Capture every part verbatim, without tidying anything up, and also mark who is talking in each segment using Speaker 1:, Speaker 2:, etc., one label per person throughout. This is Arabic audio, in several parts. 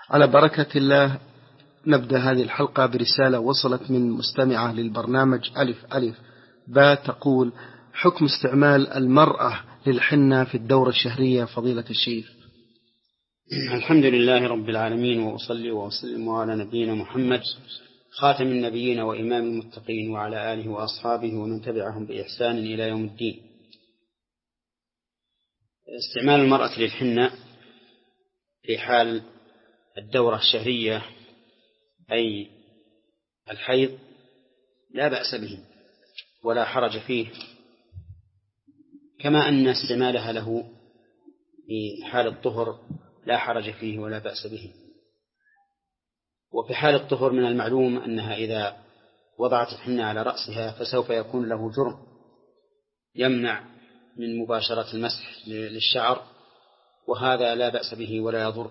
Speaker 1: على بركة الله نبدأ هذه الحلقة برسالة وصلت من مستمعة للبرنامج ألف ألف با تقول: حكم استعمال المرأة للحنة في الدورة الشهرية فضيلة الشيخ.
Speaker 2: الحمد لله رب العالمين، وأصلي وأسلم على نبينا محمد خاتم النبيين وإمام المتقين وعلى آله وأصحابه ومن تبعهم بإحسان إلى يوم الدين. استعمال المرأة للحنة في حال الدورة الشهرية أي الحيض لا بأس به ولا حرج فيه، كما أن استعمالها له في حال الطهر لا حرج فيه ولا بأس به. وفي حال الطهر من المعلوم أنها إذا وضعت الحنة على رأسها فسوف يكون له جرم يمنع من مباشرة المسح للشعر، وهذا لا بأس به ولا يضر،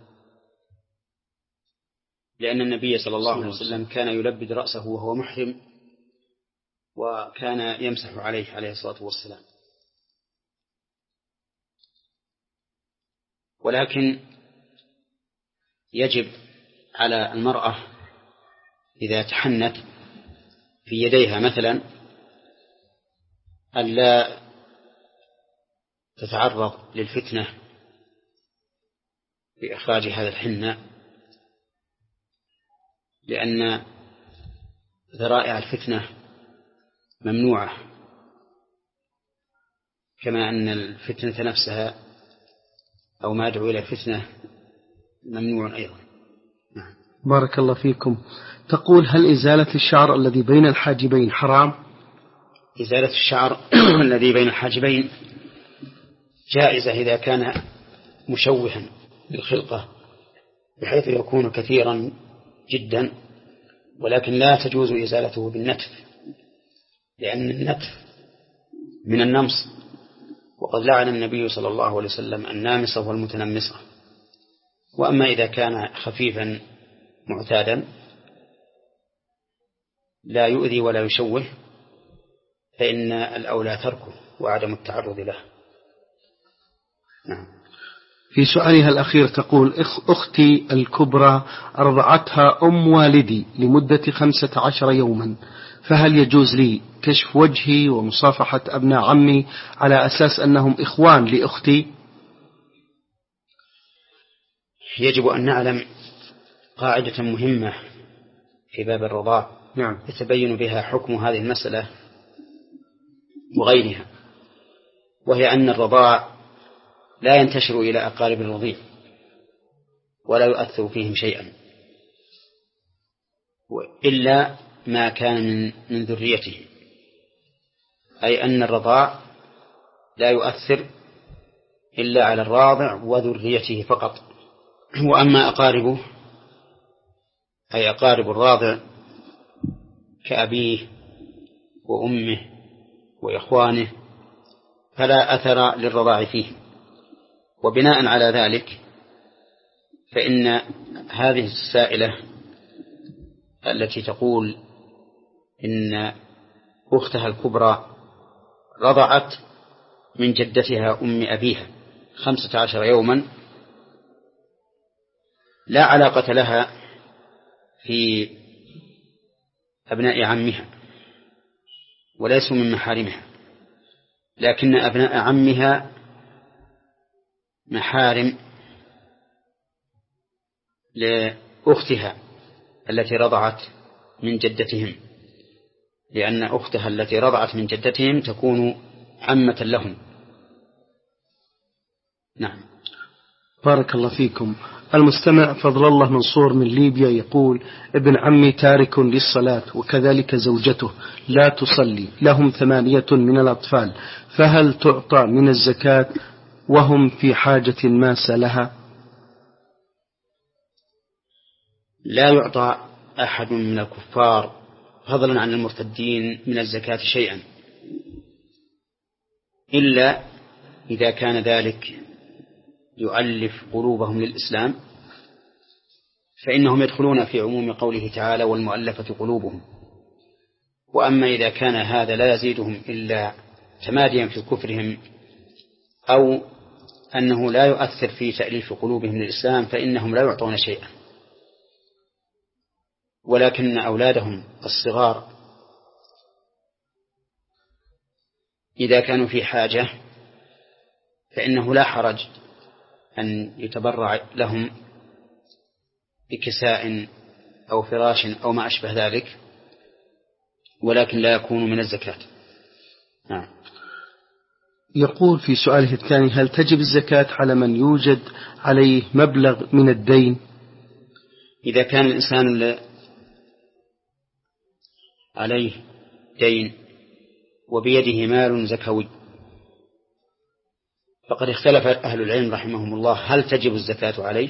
Speaker 2: لأن النبي صلى الله عليه وسلم كان يلبد رأسه وهو محرم وكان يمسح عليه عليه الصلاة والسلام. ولكن يجب على المرأة إذا تحنت في يديها مثلا ألا تتعرض للفتنة بإخراج هذا الحنة، لأن ذرائع الفتنة ممنوعة، كما أن الفتنة نفسها أو ما يدعو إلى فتنة ممنوع أيضا. نعم.
Speaker 1: بارك الله فيكم. تقول: هل إزالة الشعر الذي بين الحاجبين حرام؟
Speaker 2: إزالة الشعر الذي بين الحاجبين جائزة إذا كان مشوها بالخلقة بحيث يكون كثيرا جدا، ولكن لا تجوز إزالته بالنتف، لأن النتف من النمص، وقد لعن النبي صلى الله عليه وسلم النامصة والمتنمصة. وأما إذا كان خفيفا معتادا لا يؤذي ولا يشوه فإن الأولى تركه وعدم التعرض له. نعم.
Speaker 1: في سؤالها الأخير تقول: أختي الكبرى أرضعتها أم والدي لمدة خمسة عشر يوما، فهل يجوز لي كشف وجهي ومصافحة أبناء عمي على أساس أنهم إخوان لأختي؟
Speaker 2: يجب أن نعلم قاعدة مهمة في باب الرضاع
Speaker 1: نعم.
Speaker 2: يتبين بها حكم هذه المسألة وغيرها، وهي أن الرضاع لا ينتشر إلى أقارب الرضيع ولا يؤثر فيهم شيئا إلا ما كان من, من ذريته، أي أن الرضاع لا يؤثر إلا على الراضع وذريته فقط. وأما أقاربه أي أقارب الراضع كأبيه وأمه وإخوانه فلا أثر للرضاع فيه. وبناء على ذلك فإن هذه السائلة التي تقول إن أختها الكبرى رضعت من جدتها أم أبيها خمسة عشر يوما لا علاقة لها في أبناء عمها وليسوا من محارمها، لكن أبناء عمها محارم لأختها التي رضعت من جدتهم، لأن أختها التي رضعت من جدتهم تكون عمة لهم. نعم.
Speaker 1: بارك الله فيكم. المستمع فضل الله منصور من ليبيا يقول: ابن عمي تارك للصلاة وكذلك زوجته لا تصلي، لهم ثمانية من الأطفال، فهل تعطى من الزكاة وهم في حاجة ماسة لها؟
Speaker 2: لا يعطى أحد من الكفار فضلا عن المرتدين من الزكاة شيئا إلا إذا كان ذلك يؤلف قلوبهم للإسلام، فإنهم يدخلون في عموم قوله تعالى: والمؤلفة قلوبهم. وأما إذا كان هذا لا يزيدهم إلا تماديا في كفرهم أو أنه لا يؤثر في تأليف قلوبهم للإسلام فإنهم لا يعطون شيئا. ولكن أولادهم الصغار إذا كانوا في حاجة فإنه لا حرج أن يتبرع لهم بكساء أو فراش أو ما أشبه ذلك، ولكن لا يكون من الزكاة. نعم.
Speaker 1: يقول في سؤاله الثاني: هل تجب الزكاة على من يوجد عليه مبلغ من الدين؟
Speaker 2: إذا كان الإنسان عليه دين وبيده مال زكوي فقد اختلف أهل العلم رحمهم الله هل تجب الزكاة عليه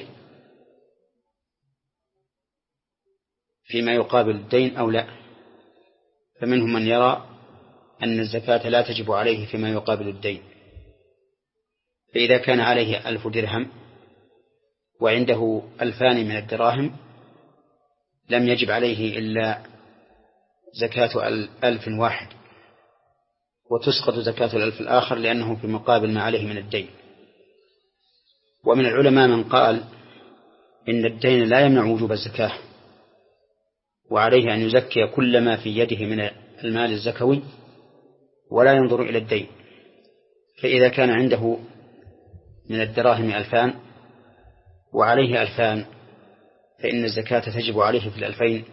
Speaker 2: فيما يقابل الدين أو لا. فمنهم من يرى أن الزكاة لا تجب عليه فيما يقابل الدين، فإذا كان عليه ألف درهم وعنده ألفان من الدراهم لم يجب عليه إلا زكاة ألف واحد، وتسقط زكاة الألف الآخر لأنه في مقابل ما عليه من الدين. ومن العلماء من قال إن الدين لا يمنع وجوب الزكاة، وعليه أن يزكي كل ما في يده من المال الزكوي ولا ينظر إلى الدين. فإذا كان عنده من الدراهم ألفان وعليه ألفان فإن الزكاة تجب عليه في الألفين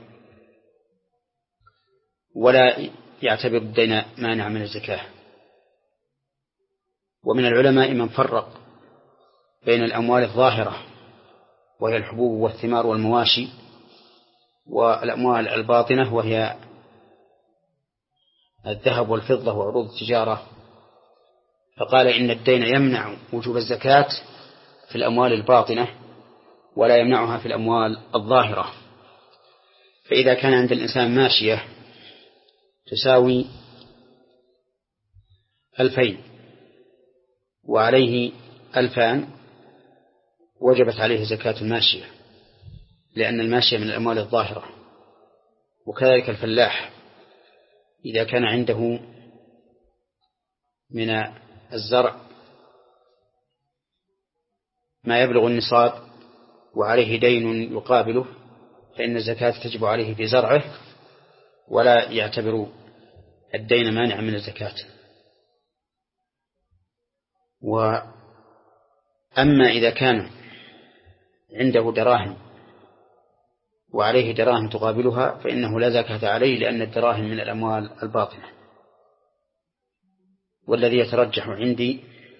Speaker 2: ولا يعتبر الدين مانع من الزكاة. ومن العلماء من فرق بين الأموال الظاهرة وهي الحبوب والثمار والمواشي والأموال الباطنة وهي الذهب والفضة وعروض التجارة، فقال إن الدين يمنع وجوب الزكاة في الأموال الباطنة ولا يمنعها في الأموال الظاهرة. فإذا كان عند الإنسان ماشية تساوي ألفين وعليه ألفان وجبت عليه زكاة الماشية لأن الماشية من الأموال الظاهرة. وكذلك الفلاح إذا كان عنده من الزرع ما يبلغ النصاب وعليه دين يقابله فإن الزكاة تجب عليه في زرعه ولا يعتبر الدين مانع من الزكاة. وأما إذا كان عنده دراهم وعليه دراهم تقابلها فإنه لا زكاة عليه لأن الدراهم من الأموال الباطنة. والذي يترجح عندي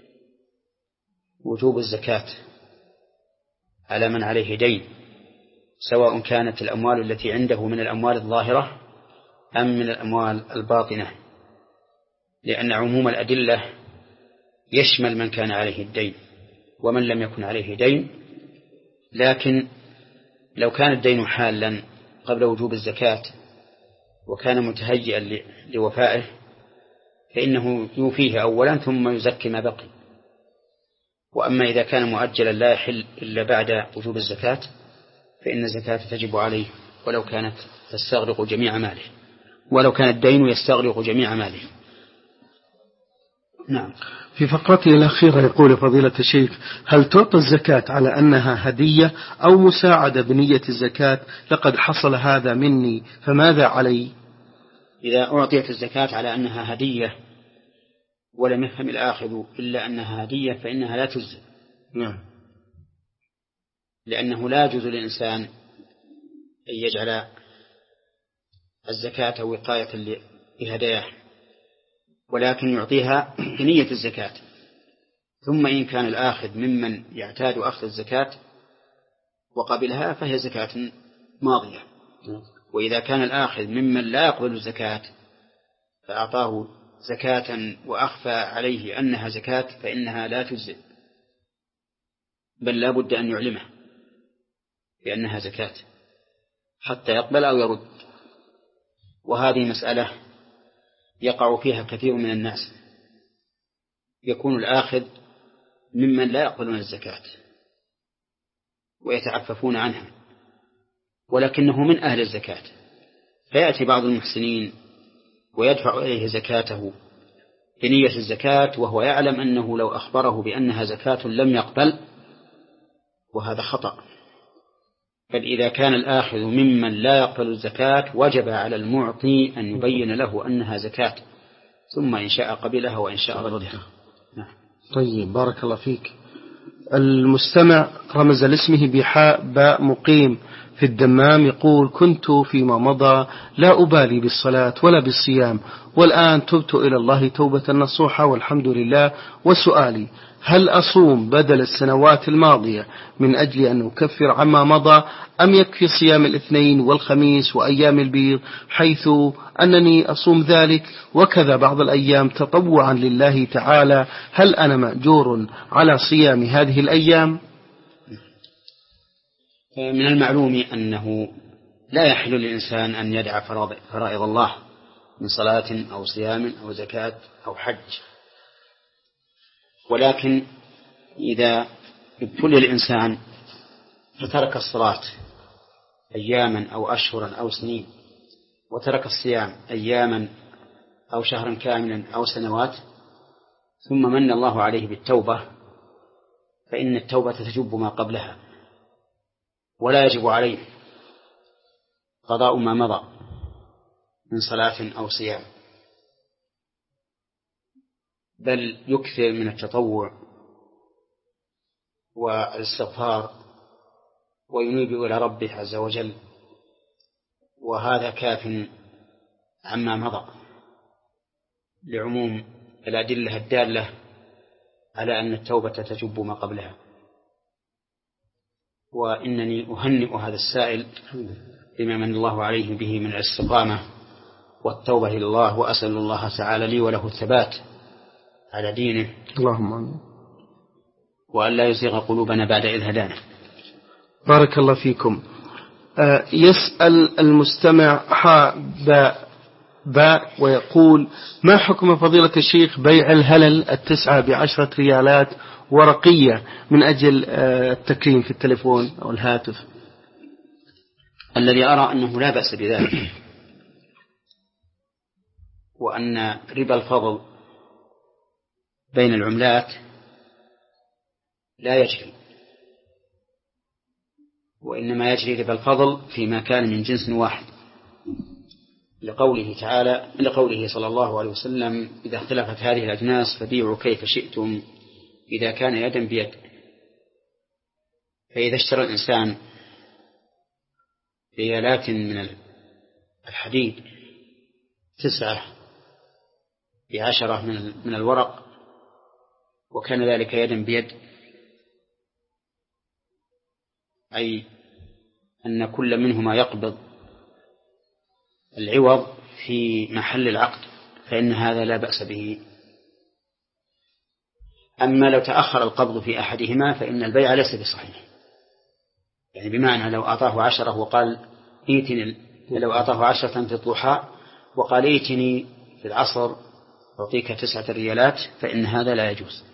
Speaker 2: وجوب الزكاة على من عليه دين سواء كانت الأموال التي عنده من الأموال الظاهرة أم من الأموال الباطنة، لأن عموم الأدلة يشمل من كان عليه الدين ومن لم يكن عليه دين. لكن لو كان الدين حالا قبل وجوب الزكاة وكان متهيئا لوفائه فإنه يوفيه أولا ثم يزكي ما بقي. وأما إذا كان مؤجلا لا يحل إلا بعد وجوب الزكاة فإن الزكاة تجب عليه ولو كانت تستغرق جميع ماله، ولو كان الدين يستغرق جميع ماله. نعم.
Speaker 1: في فقرته الأخيرة يقول فضيلة الشيخ: هل تعطى الزكاة على أنها هدية أو مساعدة بنية الزكاة؟ لقد حصل هذا مني فماذا علي؟
Speaker 2: إذا أعطيت الزكاة على أنها هدية ولم يفهم الآخذ إلا أنها هدية فإنها لا تجزي.
Speaker 1: نعم.
Speaker 2: لأنه لا يجوز للإنسان أن يجعل الزكاة وقاية لهداياه، ولكن يعطيها بنية الزكاة. ثم إن كان الآخذ ممن يعتاد أخذ الزكاة وقبلها فهي زكاة ماضية. وإذا كان الآخذ ممن لا يقبل الزكاة فأعطاه زكاة وأخفى عليه أنها زكاة فإنها لا تجزئ، بل لا بد أن يعلمه بأنها زكاة حتى يقبل أو يرد. وهذه مسألة يقع فيها كثير من الناس، يكون الآخذ ممن لا يقبلون الزكاة ويتعففون عنها ولكنه من أهل الزكاة، فيأتي بعض المحسنين ويدفع إليه زكاته بنية الزكاة وهو يعلم أنه لو أخبره بأنها زكاة لم يقبل، وهذا خطأ، بل إذا كان الآخذ ممن لا يقبل الزكاة وجب على المعطي أن يبين له أنها زكاة، ثم إن شاء قبلها وإن شاء ردها. نعم.
Speaker 1: طيب بارك الله فيك. المستمع رمز لاسمه بحاء باء مقيم في الدمام، يقول: كنت فيما مضى لا أبالي بالصلاة ولا بالصيام، والآن تبت إلى الله توبة نصوحة والحمد لله، وسؤالي: هل أصوم بدل السنوات الماضية من أجل أن أكفر عما مضى، أم يكفي صيام الاثنين والخميس وأيام البيض، حيث أنني أصوم ذلك وكذا بعض الأيام تطوعا لله تعالى؟ هل أنا مأجور على صيام هذه الأيام؟
Speaker 2: من المعلوم أنه لا يحل للإنسان أن يدع فرائض الله من صلاة أو صيام أو زكاة أو حج، ولكن إذا ابتلي الإنسان فترك الصلاة أياما أو أشهرا أو سنين، وترك الصيام أياما أو شهرا كاملا أو سنوات، ثم من الله عليه بالتوبة، فإن التوبة تجب ما قبلها، ولا يجب عليه قضاء ما مضى من صلاة أو صيام، بل يكثر من التطوع والاستغفار وينيب إلى ربه عز وجل، وهذا كاف عما مضى لعموم الأدلة الدالة على أن التوبة تجب ما قبلها. وإنني أهنئ هذا السائل بما من الله عليه به من الاستقامة والتوبة إلى الله، وأسأل الله تعالى لي وله الثبات على دينه،
Speaker 1: اللهم آمين،
Speaker 2: وأن لا يزيغ قلوبنا بعد إذ هدانا.
Speaker 1: بارك الله فيكم. آه يسأل المستمع حاء باء باء ويقول: ما حكم فضيلة الشيخ بيع الهلل التسعة بعشرة ريالات ورقية من أجل آه التكريم في التلفون أو الهاتف؟
Speaker 2: الذي أرى أنه لا بأس بذلك، وأن ربا الفضل بين العملات لا يجري، وإنما يجري ربا الفضل فيما كان من جنس واحد، لقوله تعالى لقوله صلى الله عليه وسلم: إذا اختلفت هذه الأجناس فبيعوا كيف شئتم إذا كان يدا بيد. فإذا اشترى الإنسان ريالات من الحديد تسعة بعشرة من الورق وكان ذلك يدا بيد، أي أن كل منهما يقبض العوض في محل العقد، فإن هذا لا بأس به. أما لو تأخر القبض في أحدهما فإن البيع ليس بصحيح، يعني بمعنى لو أعطاه عشرة وقال إيتني، لو أعطاه عشرة في الضحى وقال إيتني في العصر أعطيك تسعة ريالات، فإن هذا لا يجوز.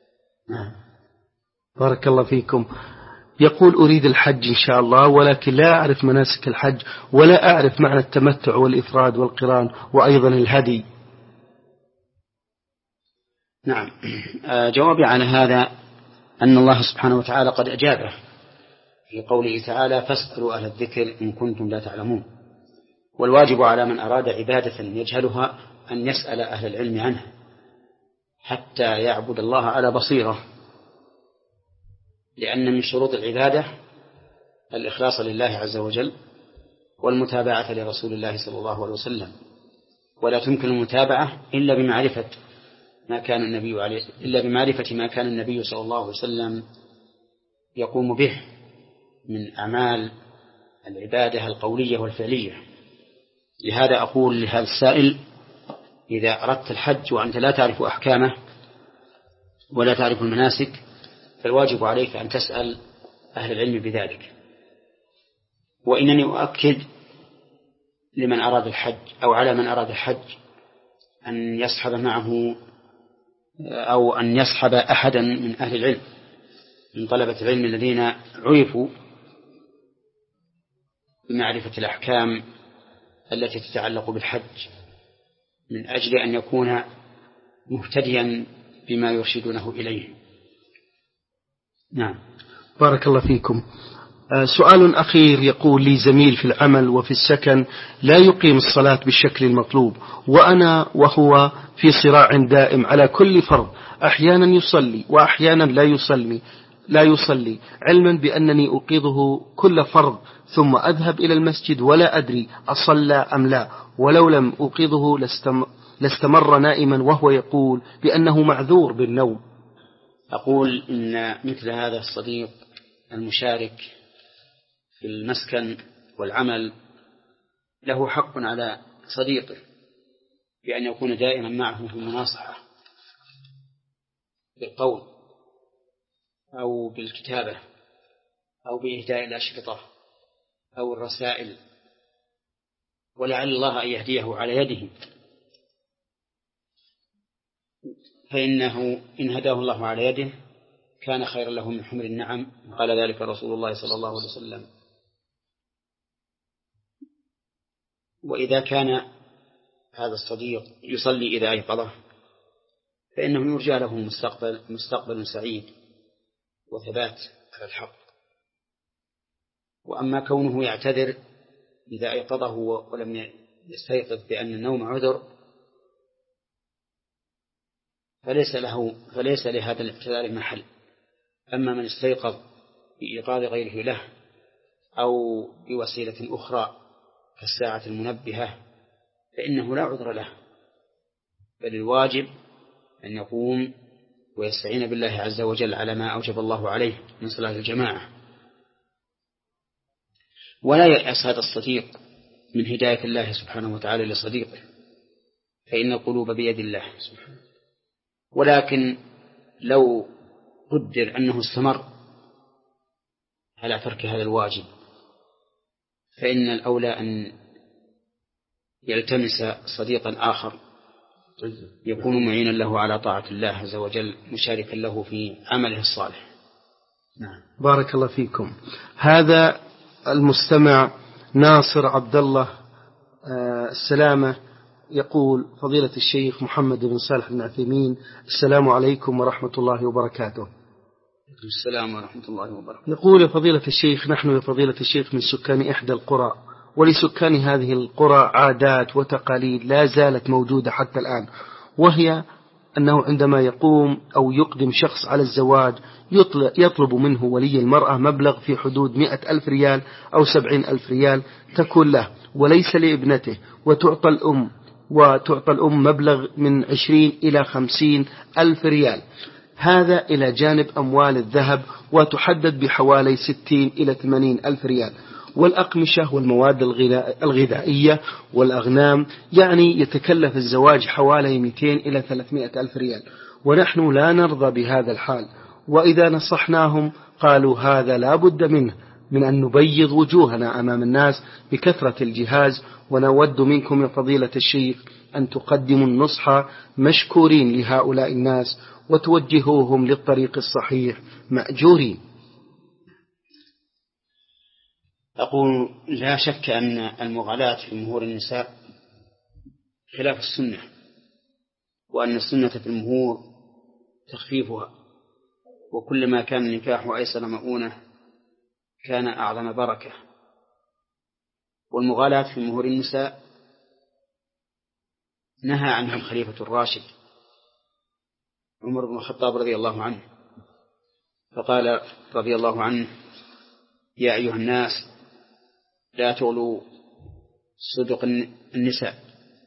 Speaker 1: بارك الله فيكم. يقول: أريد الحج إن شاء الله، ولكن لا أعرف مناسك الحج، ولا أعرف معنى التمتع والإفراد والقران وأيضا الهدي.
Speaker 2: نعم، جوابي على هذا أن الله سبحانه وتعالى قد أجابه في قوله تعالى: فاسألوا أهل الذكر إن كنتم لا تعلمون. والواجب على من أراد عبادة يجهلها أن يسأل أهل العلم عنها حتى يعبد الله على بصيرة، لأن من شروط العبادة الإخلاص لله عز وجل والمتابعة لرسول الله صلى الله عليه وسلم، ولا تمكن المتابعة إلا بمعرفة ما كان النبي عليه إلا بمعرفة ما كان النبي صلى الله عليه وسلم يقوم به من أعمال العبادة القولية والفعلية. لهذا أقول لهذا السائل: إذا أردت الحج وأنت لا تعرف أحكامه ولا تعرف المناسك فالواجب عليك أن تسأل أهل العلم بذلك. وإنني أؤكد لمن أراد الحج أو على من أراد الحج أن يصحب معه أو أن يصحب أحدا من أهل العلم من طلبة العلم الذين عرفوا بمعرفة الأحكام التي تتعلق بالحج، من أجل أن يكون مهتديا بما يرشدونه إليه. نعم.
Speaker 1: بارك الله فيكم. سؤال أخير، يقول لي زميل في العمل وفي السكن لا يقيم الصلاة بالشكل المطلوب، وأنا وهو في صراع دائم على كل فرض، أحيانا يصلي وأحيانا لا يصلي لا يصلي علما بأنني أوقظه كل فرض ثم أذهب إلى المسجد ولا أدري أصلى أم لا، ولو لم أوقظه لاستمر نائما وهو يقول بأنه معذور بالنوم.
Speaker 2: أقول إن مثل هذا الصديق المشارك في المسكن والعمل له حق على صديقه بأن يكون دائما معه في المناصحة بالقول أو بالكتابة أو بإهداء الأشرطة أو الرسائل، ولعل الله أن يهديه على يده، فإنه إن هداه الله على يده كان خيرا له من حمر النعم، قال ذلك رسول الله صلى الله عليه وسلم. وإذا كان هذا الصديق يصلي إذا أيقظه فإنه يرجى له مستقبل, مستقبل سعيد وثبات على الحق. وأما كونه يعتذر إذا أيقظه ولم يستيقظ بأن النوم عذر فليس له فليس لهذا الاعتذار محل. أما من استيقظ بإيقاظ غيره له أو بوسيلة أخرى كالساعة المنبهة فإنه لا عذر له، بل الواجب أن يقوم ويستعين بالله عز وجل على ما أوجب الله عليه من صلاة الجماعة. ولا يأس هذا الصديق من هداية الله سبحانه وتعالى لصديقه، فإن القلوب بيد الله سبحانه. ولكن لو قدر أنه استمر على ترك هذا الواجب فإن الأولى أن يلتمس صديقا آخر يكون معينا له على طاعة الله عز وجل، مشاركا له في عمله الصالح.
Speaker 1: نعم. بارك الله فيكم. هذا المستمع ناصر عبد الله السلامة يقول: فضيلة الشيخ محمد بن صالح بن عثيمين، السلام عليكم ورحمة الله وبركاته.
Speaker 2: السلام ورحمة الله وبركاته.
Speaker 1: يقول: فضيلة الشيخ، نحن يا فضيلة الشيخ من سكان إحدى القرى، ولسكان هذه القرى عادات وتقاليد لا زالت موجودة حتى الآن، وهي أنه عندما يقوم أو يقدم شخص على الزواج يطلب منه ولي المرأة مبلغ في حدود مئة ألف ريال أو سبعين ألف ريال تكون له وليس لابنته، وتعطى الأم وتعطى الأم مبلغ من عشرين إلى خمسين ألف ريال، هذا إلى جانب أموال الذهب وتحدد بحوالي ستين إلى ثمانين ألف ريال، والأقمشة والمواد الغذائية والأغنام، يعني يتكلف الزواج حوالي مئتين إلى ثلاثمائة ألف ريال، ونحن لا نرضى بهذا الحال. وإذا نصحناهم قالوا هذا لا بد منه من أن نبيض وجوهنا أمام الناس بكثرة الجهاز، ونود منكم يا فضيلة الشيخ أن تقدموا النصح مشكورين لهؤلاء الناس وتوجهوهم للطريق الصحيح مأجورين.
Speaker 2: أقول: لا شك أن المغالاة في مهور النساء خلاف السنة، وأن السنة في المهور تخفيفها، وكلما كان النكاح أيسر مؤونة كان أعظم بركة. والمغالاة في مهور النساء نهى عنها الخليفة الراشد عمر بن الخطاب رضي الله عنه، فقال رضي الله عنه: يا أيها الناس لا تغلوا صدق النساء،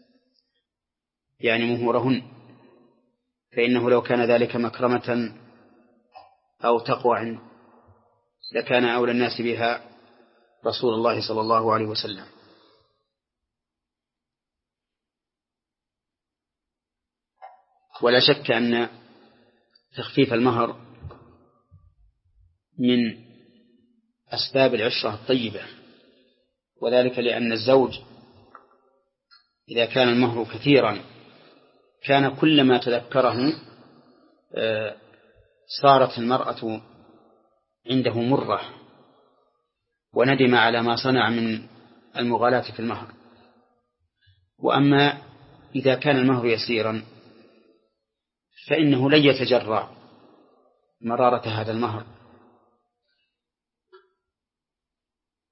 Speaker 2: يعني مهورهن، فإنه لو كان ذلك مكرمة أو تقوى لكان أولى الناس بها رسول الله صلى الله عليه وسلم. ولا شك أن تخفيف المهر من أسباب العشرة الطيبة، وذلك لأن الزوج إذا كان المهر كثيرا كان كلما تذكره صارت المرأة عنده مرة وندم على ما صنع من المغالاة في المهر. وأما إذا كان المهر يسيرا فإنه لن يتجرع مرارة هذا المهر،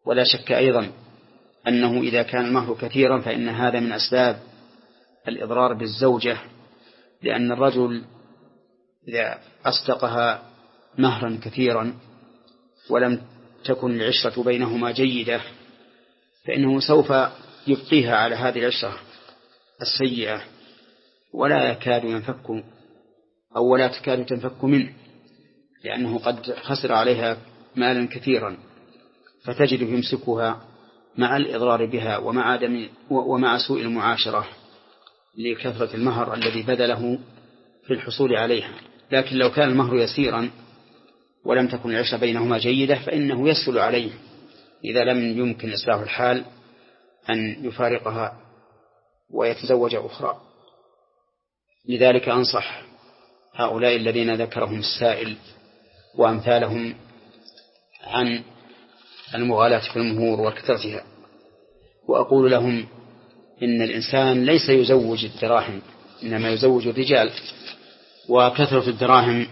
Speaker 2: ولا شك أيضا أنه إذا كان المهر كثيرا فإن هذا من أسباب الإضرار بالزوجة، لأن الرجل إذا أصدقها مهرا كثيرا ولم تكن العشرة بينهما جيدة فإنه سوف يبقيها على هذه العشرة السيئة ولا يكاد ينفك أو ولا تكاد تنفك منه، لأنه قد خسر عليها مالا كثيرا، فتجد يمسكها مع الإضرار بها ومع عدم ومع سوء المعاشرة لكثرة المهر الذي بذله في الحصول عليها. لكن لو كان المهر يسيرا ولم تكن العشرة بينهما جيدة فإنه يسهل عليه إذا لم يمكن إصلاح الحال أن يفارقها ويتزوج أخرى. لذلك أنصح هؤلاء الذين ذكرهم السائل وأمثالهم عن المغالاة في المهور وكثرتها، وأقول لهم إن الإنسان ليس يزوج الدراهم إنما يزوج الرجال، وكثرة الدراهم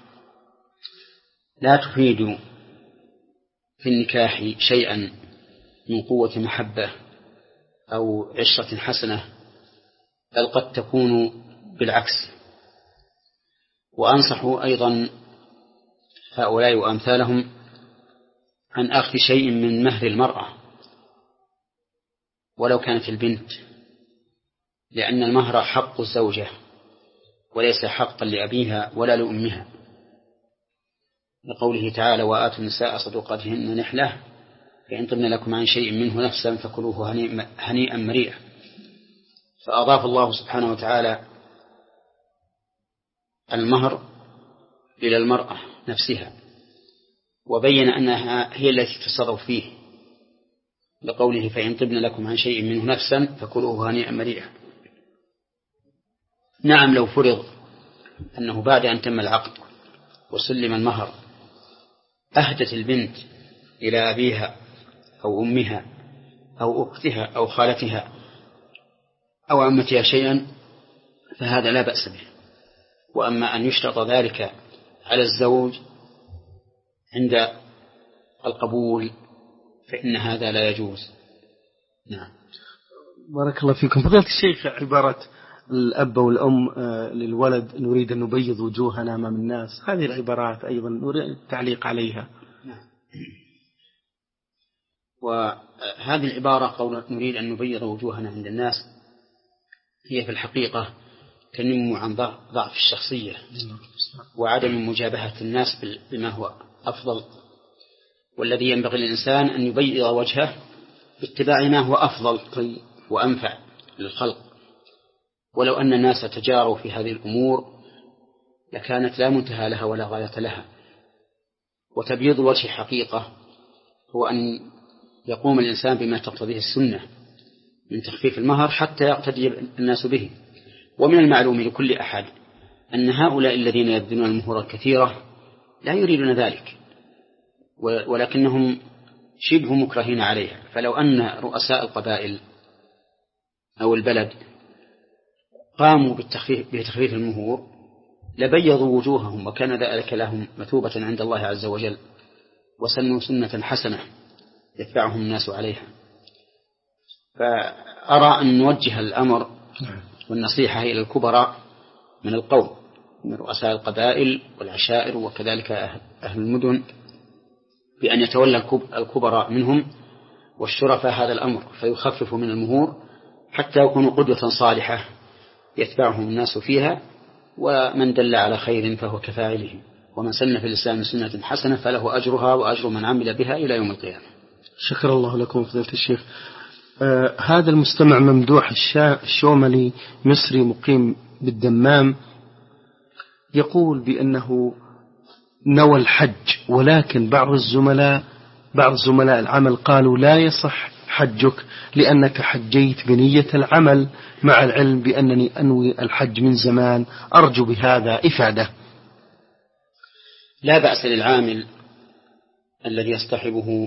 Speaker 2: لا تفيد في النكاح شيئا من قوة محبة أو عشرة حسنة، بل قد تكون بالعكس. وأنصح أيضا هؤلاء وأمثالهم عن أخذ شيء من مهر المرأة ولو كانت البنت، لأن المهر حق الزوجة وليس حقا لأبيها ولا لأمها، لقوله تعالى وآتوا النساء صدقاتهن نحلة فإن طبن لكم عن شيء منه نفسا فكلوه هنيئا مريئا. فأضاف الله سبحانه وتعالى المهر إلى المرأة نفسها وبين أنها هي التي تتصرف فيه، لقوله فإن طبن لكم عن شيء منه نفسا فكلوه هنيئا مريئا. نعم، لو فرض أنه بعد أن تم العقد وسلم المهر أهدت البنت إلى أبيها أو أمها أو أختها أو خالتها أو عمتها شيئا فهذا لا بأس به. وأما أن يشترط ذلك على الزوج عند القبول فإن هذا لا يجوز. نعم.
Speaker 1: بارك الله فيكم. فضيلة الشيخ، عبارة الأب والأم للولد نريد أن نبيض وجوهنا أمام الناس، هذه العبارات أيضا نريد التعليق عليها.
Speaker 2: نعم. وهذه العبارة قول نريد أن نبيض وجوهنا عند الناس هي في الحقيقة تنم عن ضعف الشخصية وعدم مجابهة الناس بما هو أفضل، والذي ينبغي للإنسان أن يبيض وجهه باتباع ما هو أفضل وأنفع للخلق. ولو أن الناس تجاروا في هذه الأمور لكانت لا منتهى لها ولا غاية لها. وتبييض الوجه حقيقة هو أن يقوم الإنسان بما تقتضيه السنة من تخفيف المهر حتى يقتدي الناس به. ومن المعلوم لكل أحد أن هؤلاء الذين يبذلون المهور الكثيرة لا يريدون ذلك، ولكنهم شبه مكرهين عليها. فلو أن رؤساء القبائل أو البلد قاموا بتخفيف المهور لبيضوا وجوههم وكان ذلك لهم مثوبة عند الله عز وجل وسنوا سنة حسنة يتبعهم الناس عليها. فأرى أن نوجه الأمر والنصيحة إلى الكبراء من القوم من رؤساء القبائل والعشائر وكذلك أهل المدن بأن يتولى الكبراء منهم والشرفاء هذا الأمر فيخففوا من المهور حتى يكونوا قدوة صالحة يتبعهم الناس فيها، ومن دل على خير فهو كفاعله، ومن سن في الإسلام سنة حسنة فله أجرها وأجر من عمل بها إلى يوم القيامة.
Speaker 1: شكر الله لكم فضيلة الشيخ. آه هذا المستمع ممدوح الشوملي مصري مقيم بالدمام يقول بأنه نوى الحج، ولكن بعض الزملاء بعض زملاء العمل قالوا لا يصح حجك لأنك حجيت بنية العمل، مع العلم بأنني أنوي الحج من زمان، أرجو بهذا إفادة.
Speaker 2: لا بأس للعامل الذي يصطحبه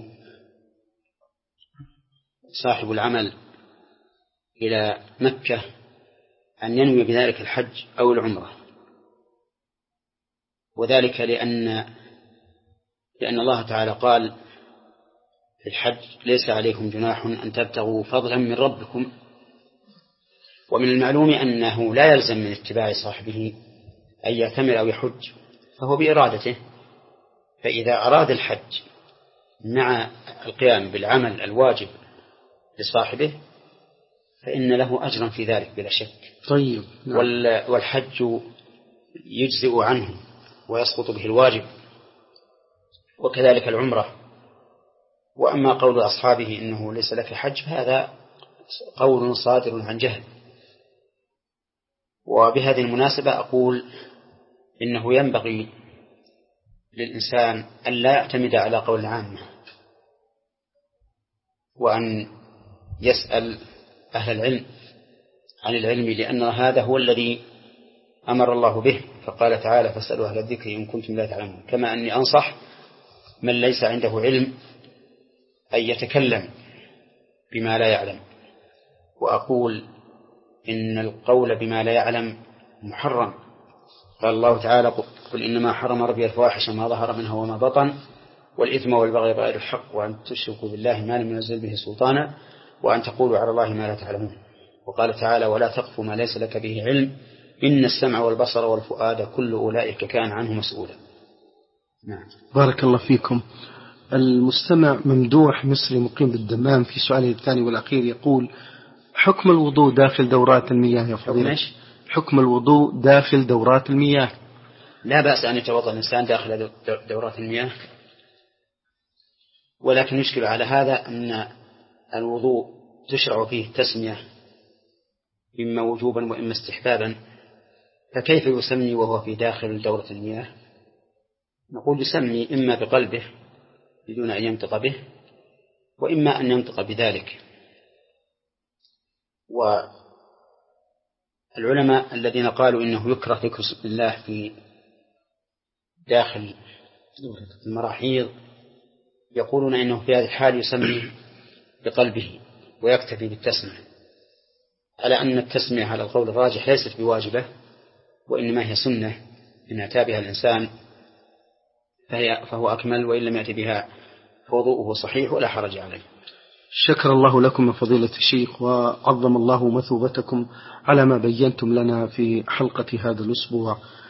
Speaker 2: صاحب العمل إلى مكة أن ينوي بذلك الحج أو العمرة، وذلك لأن لأن الله تعالى قال الحج ليس عليكم جناح أن تبتغوا فضلا من ربكم. ومن المعلوم أنه لا يلزم من اتباع صاحبه أن يعتمر أو يحج، فهو بإرادته. فإذا أراد الحج مع القيام بالعمل الواجب لصاحبه فإن له أجرا في ذلك بلا شك.
Speaker 1: طيب. نعم.
Speaker 2: والحج يجزئ عنه ويسقط به الواجب، وكذلك العمرة. وأما قول أصحابه إنه ليس لك حج فهذا قول صادر عن جهل. وبهذه المناسبة أقول إنه ينبغي للإنسان أن لا يعتمد على قول العامة، وأن يسأل أهل العلم عن العلم، لأن هذا هو الذي أمر الله به، فقال تعالى فاسألوا أهل الذكر إن كنتم لا تعلمون. كما أني أنصح من ليس عنده علم أن يتكلم بما لا يعلم، وأقول إن القول بما لا يعلم محرم. قال الله تعالى قل إنما حرم ربي الفواحش ما ظهر منها وما بطن والإثم والبغي بغير الحق وأن تشركوا بالله ما لم ينزل به سلطانا وأن تقولوا على الله ما لا تعلمون. وقال تعالى ولا تقف ما ليس لك به علم إن السمع والبصر والفؤاد كل أولئك كان عنه مسؤولا. نعم.
Speaker 1: بارك الله فيكم. المستمع ممدوح مصري مقيم بالدمام في سؤاله الثاني والأخير يقول حكم الوضوء داخل دورات المياه يا فضيلة؟ حكم الوضوء داخل دورات المياه.
Speaker 2: لا بأس أن يتوضأ الإنسان داخل دورات المياه، ولكن يشكل على هذا أن الوضوء تشرع فيه التسمية إما وجوبا وإما استحبابا، فكيف يسمي وهو في داخل دورة المياه؟ نقول يسمي إما بقلبه بدون أن ينطق به، وإما أن ينطق بذلك. والعلماء الذين قالوا إنه يكره ذكر اسم الله في داخل المراحيض يقولون إنه في هذه الحال يسمي بقلبه ويكتفي بالتسمية، على أن التسمية على القول الراجح ليست بواجبة، وإنما هي سنة إن أتى بها الإنسان فهي فهو أكمل، وإن لم يأتي بها فوضوءه صحيح ولا حرج عليه.
Speaker 1: شكر الله لكم فضيلة الشيخ، وعظم الله مثوبتكم على ما بينتم لنا في حلقة هذا الأسبوع.